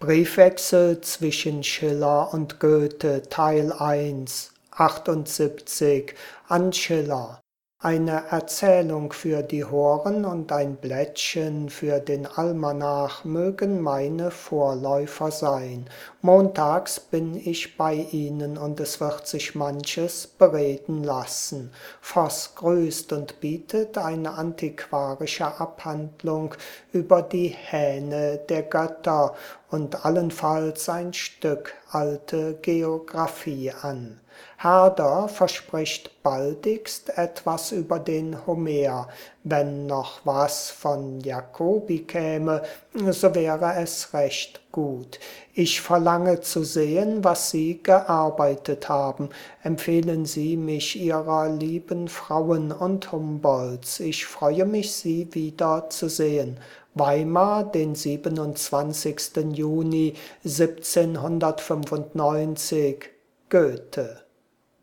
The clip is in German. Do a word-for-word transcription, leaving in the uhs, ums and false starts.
Briefwechsel zwischen Schiller und Goethe Teil eins, achtundsiebzig an Schiller. Eine Erzählung für die Horen und ein Blättchen für den Almanach mögen meine Vorläufer sein. Montags bin ich bei ihnen und es wird sich manches bereden lassen. Voß grüßt und bietet eine antiquarische Abhandlung über die Hähne der Götter und allenfalls ein Stück alte Geographie an. Herder verspricht baldigst etwas über den Homer. Wenn noch was von Jacobi käme, so wäre es recht gut. Ich verlange zu sehen, was Sie gearbeitet haben. Empfehlen Sie mich Ihrer lieben Frauen und Humboldts. Ich freue mich, Sie wieder zu sehen. Weimar, den siebenundzwanzigsten Juni siebzehnhundertfünfundneunzig. Goethe.